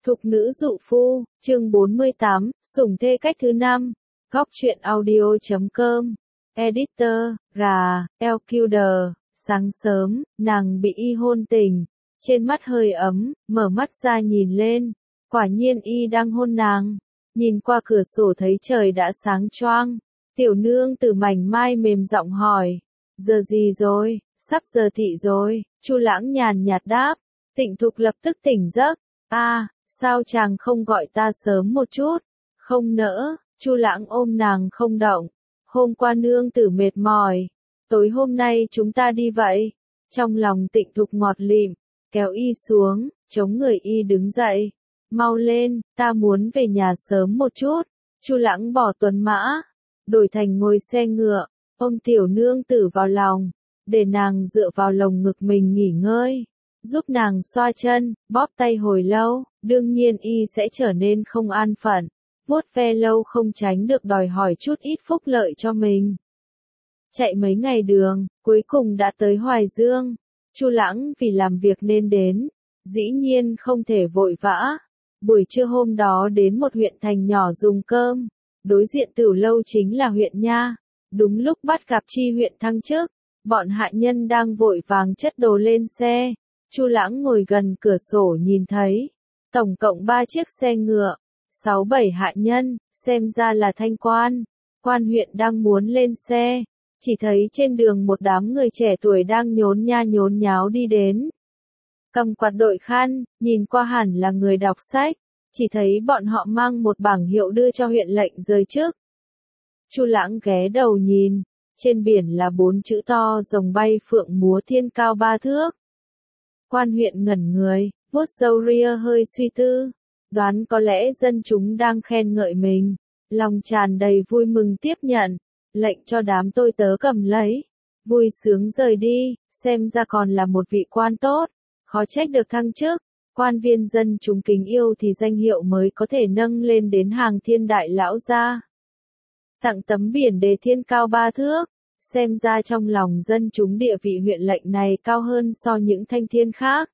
Thục nữ dụ phu, chương 48, sủng thê cách thứ 5. Góc truyện audio.com. Editor, gà, LQD. Sáng sớm, nàng bị y hôn tỉnh. Trên mắt hơi ấm, mở mắt ra nhìn lên. Quả nhiên y đang hôn nàng. Nhìn qua cửa sổ thấy trời đã sáng choang. Tiểu nương từ mảnh mai mềm giọng hỏi. Giờ gì rồi? Sắp giờ thị rồi. Chu Lãng nhàn nhạt đáp. Tịnh Thục lập tức tỉnh giấc. Sao chàng không gọi ta sớm một chút? Không nỡ. Chu Lãng ôm nàng không động. Hôm qua nương tử mệt mỏi. Tối hôm nay chúng ta đi vậy. Trong lòng Tịnh Thục ngọt lịm. Kéo y xuống, chống người y đứng dậy. Mau lên, ta muốn về nhà sớm một chút. Chu Lãng bỏ tuần mã. Đổi thành ngồi xe ngựa. Ôm tiểu nương tử vào lòng. Để nàng dựa vào lồng ngực mình nghỉ ngơi. Giúp nàng xoa chân, bóp tay hồi lâu, đương nhiên y sẽ trở nên không an phận. Vuốt ve lâu không tránh được đòi hỏi chút ít phúc lợi cho mình. Chạy mấy ngày đường, cuối cùng đã tới Hoài Dương. Chu Lãng vì làm việc nên đến, dĩ nhiên không thể vội vã. Buổi trưa hôm đó đến một huyện thành nhỏ dùng cơm. Đối diện Tửu Lâu chính là huyện Nha. Đúng lúc bắt gặp chi huyện thăng chức, bọn hạ nhân đang vội vàng chất đồ lên xe. Chu Lãng ngồi gần cửa sổ nhìn thấy, tổng cộng 3 chiếc xe ngựa, 6-7 hạ nhân, xem ra là thanh quan. Quan huyện đang muốn lên xe, chỉ thấy trên đường một đám người trẻ tuổi đang nhốn nha nhốn nháo đi đến. Cầm quạt đội khăn, nhìn qua hẳn là người đọc sách, chỉ thấy bọn họ mang một bảng hiệu đưa cho huyện lệnh rời chức. Chu Lãng ghé đầu nhìn, trên biển là 4 chữ to rồng bay phượng múa thiên cao 3 thước. Quan huyện ngẩn người, vuốt râu ria hơi suy tư, đoán có lẽ dân chúng đang khen ngợi mình, lòng tràn đầy vui mừng tiếp nhận, lệnh cho đám tôi tớ cầm lấy, vui sướng rời đi, xem ra còn là một vị quan tốt, khó trách được thăng chức, quan viên dân chúng kính yêu thì danh hiệu mới có thể nâng lên đến hàng thiên đại lão gia. Tặng tấm biển đề thiên cao 3 thước. Xem ra trong lòng dân chúng địa vị huyện lệnh này cao hơn so những thanh thiên khác.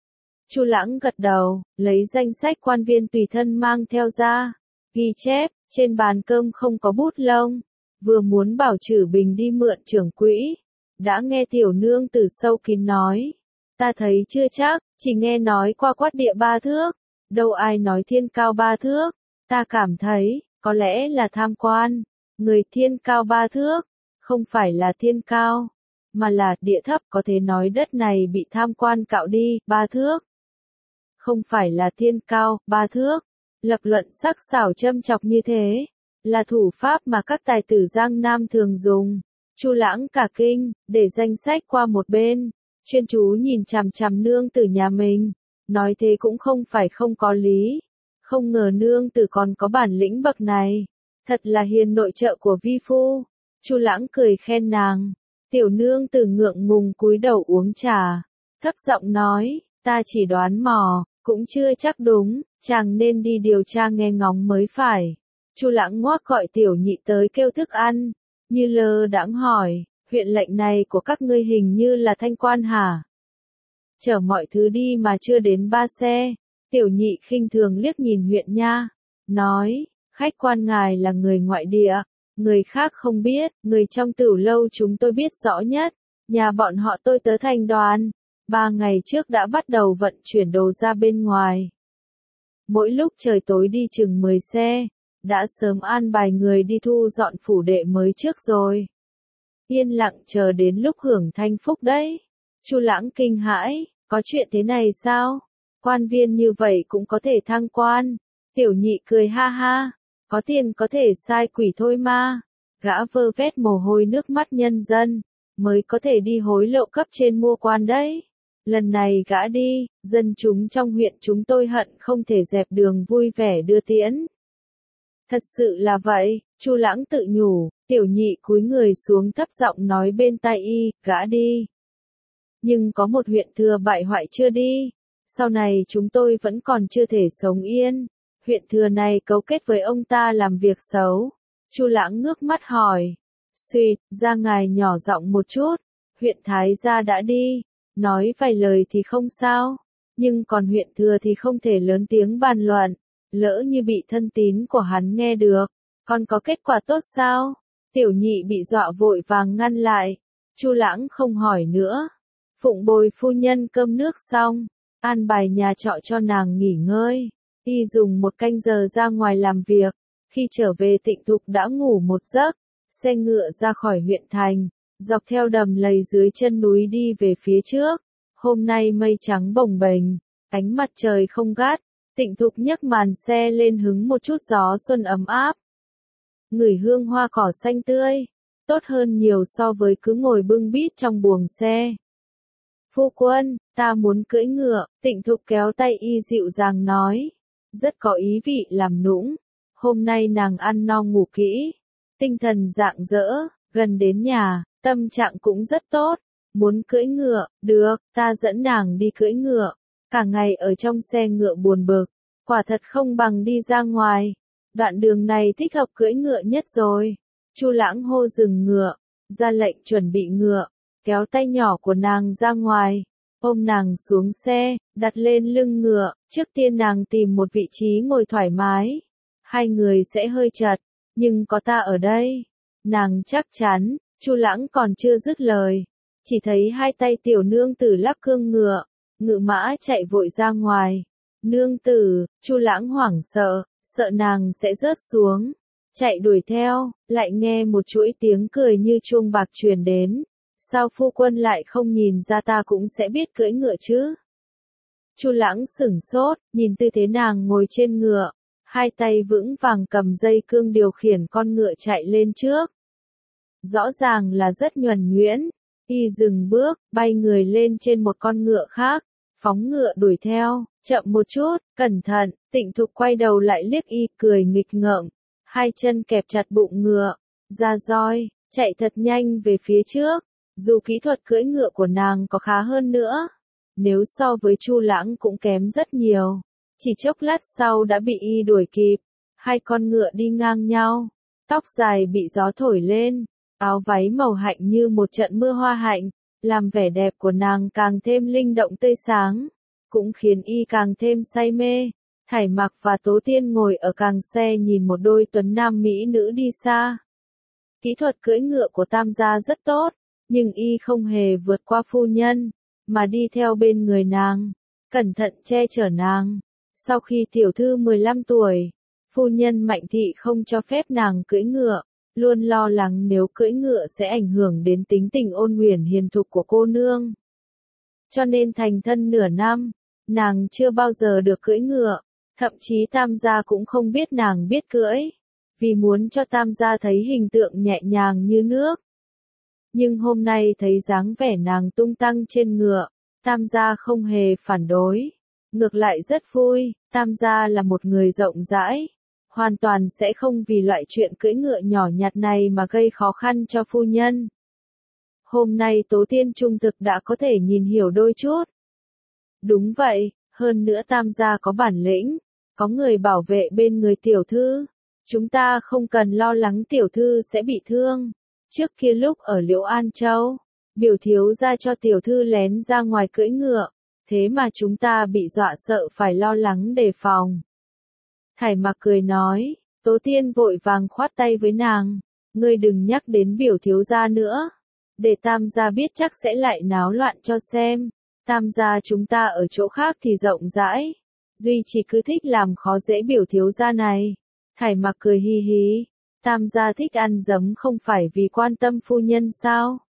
Chu Lãng gật đầu, lấy danh sách quan viên tùy thân mang theo ra, ghi chép, trên bàn cơm không có bút lông, vừa muốn bảo Trử Bình đi mượn trưởng quỹ, đã nghe tiểu nương từ sâu kín nói, ta thấy chưa chắc, chỉ nghe nói qua quát địa 3 thước, đâu ai nói thiên cao 3 thước, ta cảm thấy, có lẽ là tham quan, người thiên cao 3 thước. Không phải là thiên cao, mà là địa thấp, có thể nói đất này bị tham quan cạo đi, 3 thước. Không phải là thiên cao, 3 thước. Lập luận sắc sảo châm chọc như thế, là thủ pháp mà các tài tử Giang Nam thường dùng. Chu Lãng cả kinh, để danh sách qua một bên, chuyên chú nhìn chằm chằm nương tử nhà mình. Nói thế cũng không phải không có lý. Không ngờ nương tử còn có bản lĩnh bậc này. Thật là hiền nội trợ của vi phu. Chu Lãng cười khen nàng, tiểu nương tử ngượng ngùng cúi đầu uống trà, thấp giọng nói, ta chỉ đoán mò, cũng chưa chắc đúng, chàng nên đi điều tra nghe ngóng mới phải. Chu Lãng ngoác gọi tiểu nhị tới kêu thức ăn, như lơ đãng hỏi, huyện lệnh này của các ngươi hình như là thanh quan hả? Chở mọi thứ đi mà chưa đến 3 xe, tiểu nhị khinh thường liếc nhìn huyện Nha, nói, khách quan ngài là người ngoại địa. Người khác không biết, người trong Tửu Lâu chúng tôi biết rõ nhất. Nhà bọn họ tôi tớ thành đoàn. 3 ngày trước đã bắt đầu vận chuyển đồ ra bên ngoài. Mỗi lúc trời tối đi chừng 10 xe. Đã sớm an bài người đi thu dọn phủ đệ mới trước rồi. Yên lặng chờ đến lúc hưởng thanh phúc đấy. Chu Lãng kinh hãi, có chuyện thế này sao? Quan viên như vậy cũng có thể thăng quan. Tiểu nhị cười ha ha. Có tiền có thể sai quỷ thôi mà. Gã vơ vét mồ hôi nước mắt nhân dân, mới có thể đi hối lộ cấp trên mua quan đấy. Lần này gã đi, dân chúng trong huyện chúng tôi hận không thể dẹp đường vui vẻ đưa tiễn. Thật sự là vậy, Chu Lãng tự nhủ, tiểu nhị cúi người xuống thấp giọng nói bên tai y, gã đi. Nhưng có một huyện thừa bại hoại chưa đi, sau này chúng tôi vẫn còn chưa thể sống yên. Huyện thừa này cấu kết với ông ta làm việc xấu. Chu Lãng ngước mắt hỏi. Suýt, ra ngài nhỏ giọng một chút. Huyện Thái gia đã đi. Nói vài lời thì không sao. Nhưng còn huyện thừa thì không thể lớn tiếng bàn luận, lỡ như bị thân tín của hắn nghe được, còn có kết quả tốt sao? Tiểu nhị bị dọa vội vàng ngăn lại, Chu Lãng không hỏi nữa. Phụng bồi phu nhân cơm nước xong, an bài nhà trọ cho nàng nghỉ ngơi, y dùng 1 canh giờ ra ngoài làm việc, khi trở về Tịnh Thục đã ngủ một giấc, xe ngựa ra khỏi huyện thành, dọc theo đầm lầy dưới chân núi đi về phía trước. Hôm nay mây trắng bồng bềnh, ánh mặt trời không gắt, Tịnh Thục nhấc màn xe lên hứng một chút gió xuân ấm áp. Ngửi hương hoa cỏ xanh tươi, tốt hơn nhiều so với cứ ngồi bưng bít trong buồng xe. Phu quân, ta muốn cưỡi ngựa, Tịnh Thục kéo tay y dịu dàng nói, rất có ý vị làm nũng. Hôm nay nàng ăn no ngủ kỹ, tinh thần rạng rỡ, gần đến nhà, tâm trạng cũng rất tốt. Muốn cưỡi ngựa, được, ta dẫn nàng đi cưỡi ngựa. Cả ngày ở trong xe ngựa buồn bực, quả thật không bằng đi ra ngoài. Đoạn đường này thích hợp cưỡi ngựa nhất rồi. Chu Lãng hô dừng ngựa, ra lệnh chuẩn bị ngựa, kéo tay nhỏ của nàng ra ngoài, ôm nàng xuống xe, đặt lên lưng ngựa. Trước tiên nàng tìm một vị trí ngồi thoải mái. Hai người sẽ hơi chật, nhưng có ta ở đây. Nàng chắc chắn. Chu Lãng còn chưa dứt lời, chỉ thấy hai tay tiểu nương tử lắc cương ngựa, ngự mã chạy vội ra ngoài. Nương tử, Chu Lãng hoảng sợ, sợ nàng sẽ rớt xuống, chạy đuổi theo, lại nghe một chuỗi tiếng cười như chuông bạc truyền đến. Sao phu quân lại không nhìn ra ta cũng sẽ biết cưỡi ngựa chứ? Chu Lãng sửng sốt, nhìn tư thế nàng ngồi trên ngựa, hai tay vững vàng cầm dây cương điều khiển con ngựa chạy lên trước. Rõ ràng là rất nhuần nhuyễn, y dừng bước, bay người lên trên một con ngựa khác, phóng ngựa đuổi theo, chậm một chút, cẩn thận. Tịnh Thục quay đầu lại liếc y, cười nghịch ngợm, hai chân kẹp chặt bụng ngựa, ra roi, chạy thật nhanh về phía trước. Dù kỹ thuật cưỡi ngựa của nàng có khá hơn nữa, nếu so với Chu Lãng cũng kém rất nhiều. Chỉ chốc lát sau đã bị y đuổi kịp, hai con ngựa đi ngang nhau, tóc dài bị gió thổi lên, áo váy màu hạnh như một trận mưa hoa hạnh, làm vẻ đẹp của nàng càng thêm linh động tươi sáng, cũng khiến y càng thêm say mê. Thải Mặc và Tố Tiên ngồi ở càng xe nhìn một đôi tuấn nam mỹ nữ đi xa. Kỹ thuật cưỡi ngựa của Tam gia rất tốt, nhưng y không hề vượt qua phu nhân, mà đi theo bên người nàng, cẩn thận che chở nàng. Sau khi tiểu thư 15 tuổi, phu nhân Mạnh Thị không cho phép nàng cưỡi ngựa, luôn lo lắng nếu cưỡi ngựa sẽ ảnh hưởng đến tính tình ôn huyền hiền thục của cô nương. Cho nên thành thân nửa năm, nàng chưa bao giờ được cưỡi ngựa, thậm chí Tam gia cũng không biết nàng biết cưỡi, vì muốn cho Tam gia thấy hình tượng nhẹ nhàng như nước. Nhưng hôm nay thấy dáng vẻ nàng tung tăng trên ngựa, Tam gia không hề phản đối, ngược lại rất vui. Tam gia là một người rộng rãi, hoàn toàn sẽ không vì loại chuyện cưỡi ngựa nhỏ nhặt này mà gây khó khăn cho phu nhân. Hôm nay Tố Tiên trung thực đã có thể nhìn hiểu đôi chút. Đúng vậy, hơn nữa Tam gia có bản lĩnh, có người bảo vệ bên người tiểu thư, chúng ta không cần lo lắng tiểu thư sẽ bị thương. Trước kia lúc ở Liễu An Châu, biểu thiếu gia cho tiểu thư lén ra ngoài cưỡi ngựa, thế mà chúng ta bị dọa sợ phải lo lắng đề phòng. Thải Mặc cười nói, Tố Tiên vội vàng khoát tay với nàng, ngươi đừng nhắc đến biểu thiếu gia nữa, để Tam gia biết chắc sẽ lại náo loạn cho xem. Tam gia chúng ta ở chỗ khác thì rộng rãi, duy chỉ cứ thích làm khó dễ biểu thiếu gia này. Thải Mặc cười hi hí, Tam gia thích ăn dấm không phải vì quan tâm phu nhân sao?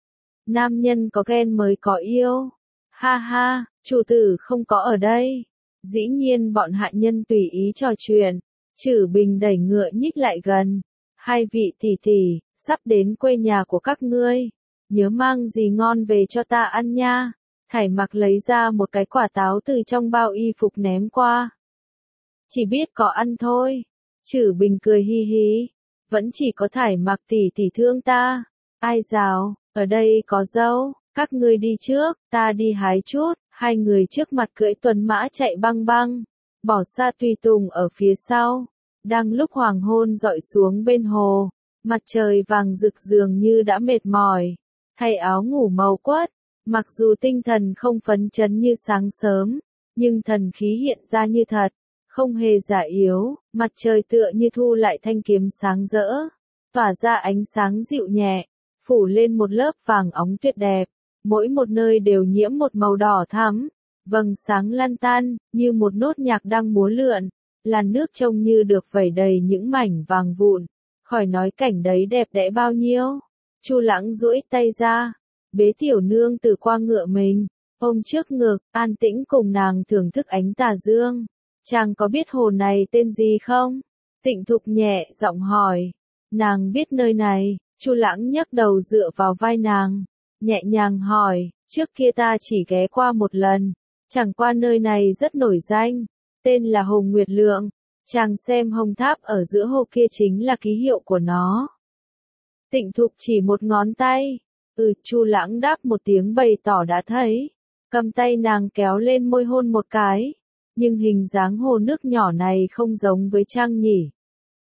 Nam nhân có ghen mới có yêu. Ha ha, chủ tử không có ở đây. Dĩ nhiên bọn hạ nhân tùy ý trò chuyện. Trử Bình đẩy ngựa nhích lại gần. Hai vị tỷ tỷ, sắp đến quê nhà của các ngươi, nhớ mang gì ngon về cho ta ăn nha. Thải Mặc lấy ra một cái quả táo từ trong bao y phục ném qua. Chỉ biết có ăn thôi. Trử Bình cười hi hí. Vẫn chỉ có Thải Mặc tỷ tỷ thương ta. Ai dào, ở đây có dâu, các ngươi đi trước, ta đi hái chút. Hai người trước mặt cưỡi tuấn mã chạy băng băng, bỏ xa tùy tùng ở phía sau. Đang lúc hoàng hôn dọi xuống bên hồ, mặt trời vàng rực dường như đã mệt mỏi, thay áo ngủ màu quất, mặc dù tinh thần không phấn chấn như sáng sớm, nhưng thần khí hiện ra như thật, không hề giả yếu, mặt trời tựa như thu lại thanh kiếm sáng rỡ, tỏa ra ánh sáng dịu nhẹ, phủ lên một lớp vàng óng tuyệt đẹp, mỗi một nơi đều nhiễm một màu đỏ thắm, vầng sáng lăn tăn, như một nốt nhạc đang múa lượn, làn nước trông như được vẩy đầy những mảnh vàng vụn, khỏi nói cảnh đấy đẹp đẽ bao nhiêu. Chu Lãng duỗi tay ra, bế tiểu nương từ qua ngựa mình, ôm trước ngực, an tĩnh cùng nàng thưởng thức ánh tà dương. Chàng có biết hồ này tên gì không? Tịnh Thục nhẹ giọng hỏi. Nàng biết nơi này, Chu Lãng nhấc đầu dựa vào vai nàng, nhẹ nhàng hỏi, trước kia ta chỉ ghé qua một lần, chẳng qua nơi này rất nổi danh, tên là Hồ Nguyệt Lượng, chàng xem hồng tháp ở giữa hồ kia chính là ký hiệu của nó. Tịnh Thục chỉ một ngón tay, Chu Lãng đáp một tiếng bày tỏ đã thấy, cầm tay nàng kéo lên môi hôn một cái, nhưng hình dáng hồ nước nhỏ này không giống với Trang nhỉ.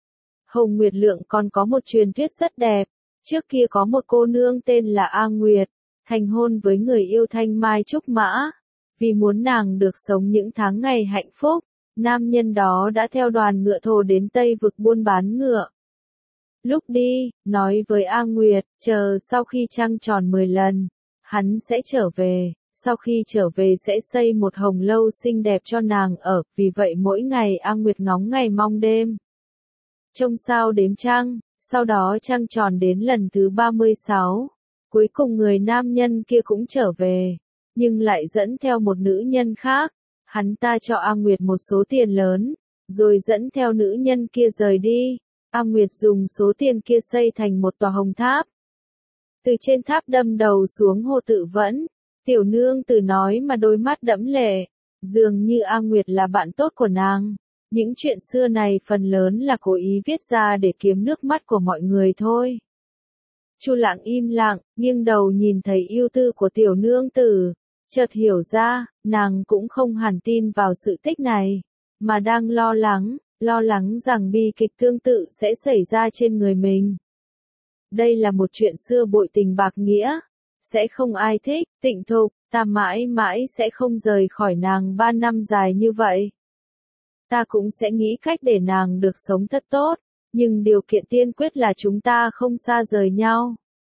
Hồ Nguyệt Lượng còn có một truyền thuyết rất đẹp, trước kia có một cô nương tên là A Nguyệt, thành hôn với người yêu Thanh Mai Trúc Mã, vì muốn nàng được sống những tháng ngày hạnh phúc, nam nhân đó đã theo đoàn ngựa thồ đến Tây vực buôn bán ngựa. Lúc đi, nói với A Nguyệt, chờ sau khi trăng tròn 10 lần, hắn sẽ trở về, sau khi trở về sẽ xây một hồng lâu xinh đẹp cho nàng ở, vì vậy mỗi ngày A Nguyệt ngóng ngày mong đêm. Trông sao đếm trăng, sau đó trăng tròn đến lần thứ 36, cuối cùng người nam nhân kia cũng trở về, nhưng lại dẫn theo một nữ nhân khác, hắn ta cho A Nguyệt một số tiền lớn, rồi dẫn theo nữ nhân kia rời đi. A Nguyệt dùng số tiền kia xây thành một tòa hồng tháp. Từ trên tháp đâm đầu xuống hồ Tự Vẫn, tiểu nương tử nói mà đôi mắt đẫm lệ, dường như A Nguyệt là bạn tốt của nàng. Những chuyện xưa này phần lớn là cố ý viết ra để kiếm nước mắt của mọi người thôi. Chu Lãng im lặng, nghiêng đầu nhìn thấy ưu tư của tiểu nương tử, chợt hiểu ra, nàng cũng không hẳn tin vào sự tích này, mà đang lo lắng rằng bi kịch tương tự sẽ xảy ra trên người mình. Đây là một chuyện xưa bội tình bạc nghĩa, sẽ không ai thích. Tịnh Thục, ta mãi mãi sẽ không rời khỏi nàng 3 năm dài như vậy. Ta cũng sẽ nghĩ cách để nàng được sống thật tốt, nhưng điều kiện tiên quyết là chúng ta không xa rời nhau.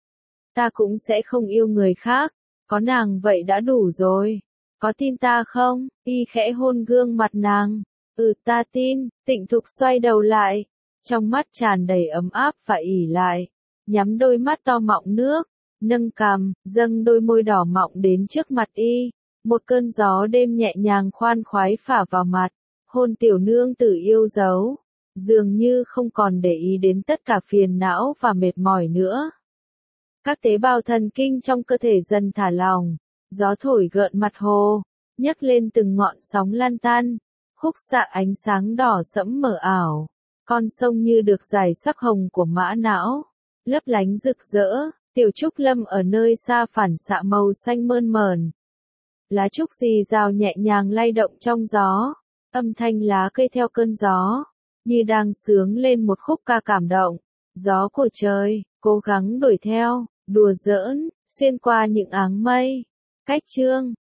Ta cũng sẽ không yêu người khác, có nàng vậy đã đủ rồi. Có tin ta không? Y khẽ hôn gương mặt nàng. Ta tin. Tịnh Thục xoay đầu lại, trong mắt tràn đầy ấm áp và ỉ lại, nhắm đôi mắt to mọng nước, nâng cằm, dâng đôi môi đỏ mọng đến trước mặt y. Một cơn gió đêm nhẹ nhàng khoan khoái phả vào mặt, hôn tiểu nương tử yêu dấu, dường như không còn để ý đến tất cả phiền não và mệt mỏi nữa. Các tế bào thần kinh trong cơ thể dần thả lỏng, gió thổi gợn mặt hồ, nhấc lên từng ngọn sóng lan tan, khúc xạ ánh sáng đỏ sẫm mờ ảo, con sông như được rải sắc hồng của mã não, lấp lánh rực rỡ, tiểu trúc lâm ở nơi xa phản xạ màu xanh mơn mởn. Lá trúc rì rào nhẹ nhàng lay động trong gió, âm thanh lá cây theo cơn gió, như đang sướng lên một khúc ca cảm động. Gió của trời, cố gắng đuổi theo, đùa giỡn, xuyên qua những áng mây. Cách chương